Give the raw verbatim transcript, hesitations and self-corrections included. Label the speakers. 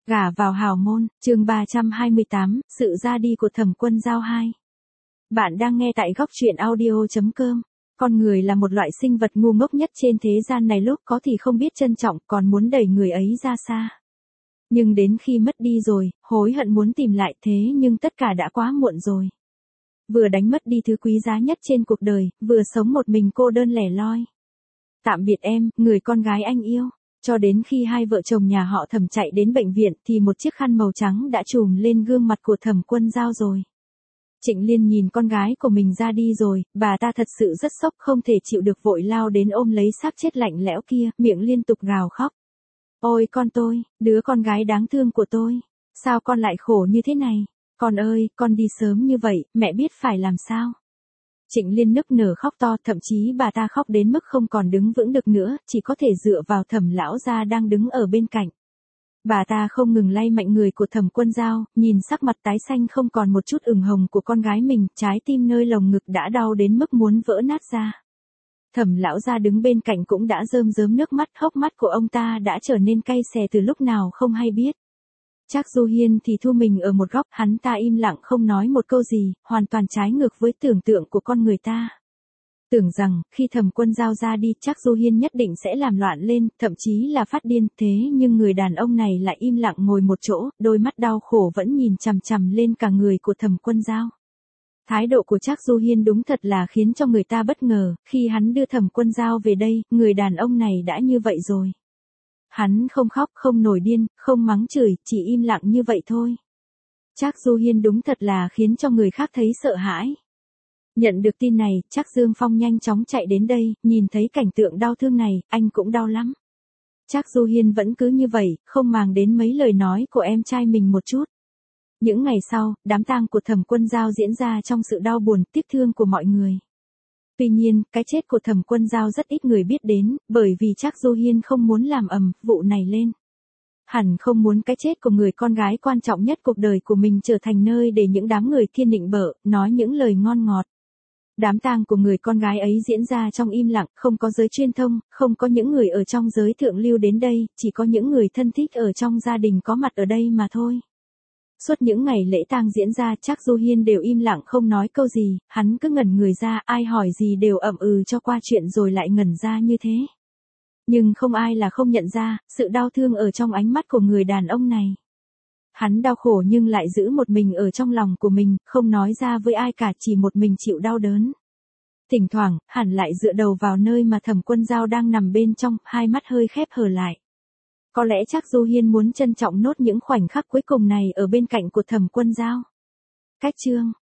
Speaker 1: Gả vào hào môn, chương ba trăm hai mươi tám, sự ra đi của Thẩm Quân Dao hai. Bạn đang nghe tại góc truyện audio chấm com. Con người là một loại sinh vật ngu ngốc nhất trên thế gian này, lúc có thì không biết trân trọng, còn muốn đẩy người ấy ra xa. Nhưng đến khi mất đi rồi, hối hận muốn tìm lại, thế nhưng tất cả đã quá muộn rồi. Vừa đánh mất đi thứ quý giá nhất trên cuộc đời, vừa sống một mình cô đơn lẻ loi. Tạm biệt em, người con gái anh yêu. Cho đến khi hai vợ chồng nhà họ Thẩm chạy đến bệnh viện thì một chiếc khăn màu trắng đã trùm lên gương mặt của Thẩm Quân Dao rồi. Trịnh Liên nhìn con gái của mình ra đi rồi, bà ta thật sự rất sốc, không thể chịu được, vội lao đến ôm lấy xác chết lạnh lẽo kia, miệng liên tục gào khóc. Ôi con tôi, đứa con gái đáng thương của tôi, sao con lại khổ như thế này? Con ơi, con đi sớm như vậy, mẹ biết phải làm sao? Trịnh Liên nức nở khóc to, thậm chí bà ta khóc đến mức không còn đứng vững được nữa, chỉ có thể dựa vào Thẩm lão gia đang đứng ở bên cạnh. Bà ta không ngừng lay mạnh người của Thẩm Quân Dao, nhìn sắc mặt tái xanh không còn một chút ửng hồng của con gái mình, trái tim nơi lồng ngực đã đau đến mức muốn vỡ nát ra. Thẩm lão gia đứng bên cạnh cũng đã rơm rớm nước mắt, hốc mắt của ông ta đã trở nên cay xè từ lúc nào không hay biết. Trác Du Hiên thì thu mình ở một góc, hắn ta im lặng không nói một câu gì, hoàn toàn trái ngược với tưởng tượng của con người ta. Tưởng rằng, khi Thẩm Quân Dao ra đi, Trác Du Hiên nhất định sẽ làm loạn lên, thậm chí là phát điên, thế nhưng người đàn ông này lại im lặng ngồi một chỗ, đôi mắt đau khổ vẫn nhìn chằm chằm lên cả người của Thẩm Quân Dao. Thái độ của Trác Du Hiên đúng thật là khiến cho người ta bất ngờ, khi hắn đưa Thẩm Quân Dao về đây, người đàn ông này đã như vậy rồi. Hắn không khóc, không nổi điên, không mắng chửi, chỉ im lặng như vậy thôi. Trác Du Hiên đúng thật là khiến cho người khác thấy sợ hãi. Nhận được tin này, Trác Dương Phong nhanh chóng chạy đến đây, nhìn thấy cảnh tượng đau thương này, anh cũng đau lắm. Trác Du Hiên vẫn cứ như vậy, không màng đến mấy lời nói của em trai mình một chút. Những ngày sau, đám tang của Thẩm Quân Dao diễn ra trong sự đau buồn, tiếc thương của mọi người. Tuy nhiên, cái chết của Thẩm Quân Dao rất ít người biết đến, bởi vì Trác Du Hiên không muốn làm ầm vụ này lên. Hẳn không muốn cái chết của người con gái quan trọng nhất cuộc đời của mình trở thành nơi để những đám người kia nịnh bợ, nói những lời ngon ngọt. Đám tang của người con gái ấy diễn ra trong im lặng, không có giới truyền thông, không có những người ở trong giới thượng lưu đến đây, chỉ có những người thân thích ở trong gia đình có mặt ở đây mà thôi. Suốt những ngày lễ tang diễn ra, Trác Du Hiên đều im lặng không nói câu gì, hắn cứ ngẩn người ra, ai hỏi gì đều ậm ừ cho qua chuyện rồi lại ngẩn ra như thế. Nhưng không ai là không nhận ra, sự đau thương ở trong ánh mắt của người đàn ông này. Hắn đau khổ nhưng lại giữ một mình ở trong lòng của mình, không nói ra với ai cả, chỉ một mình chịu đau đớn. Thỉnh thoảng, hắn lại dựa đầu vào nơi mà Thẩm Quân Dao đang nằm bên trong, hai mắt hơi khép hờ lại. Có lẽ Trác Du Hiên muốn trân trọng nốt những khoảnh khắc cuối cùng này ở bên cạnh của Thẩm Quân Dao. Cách chương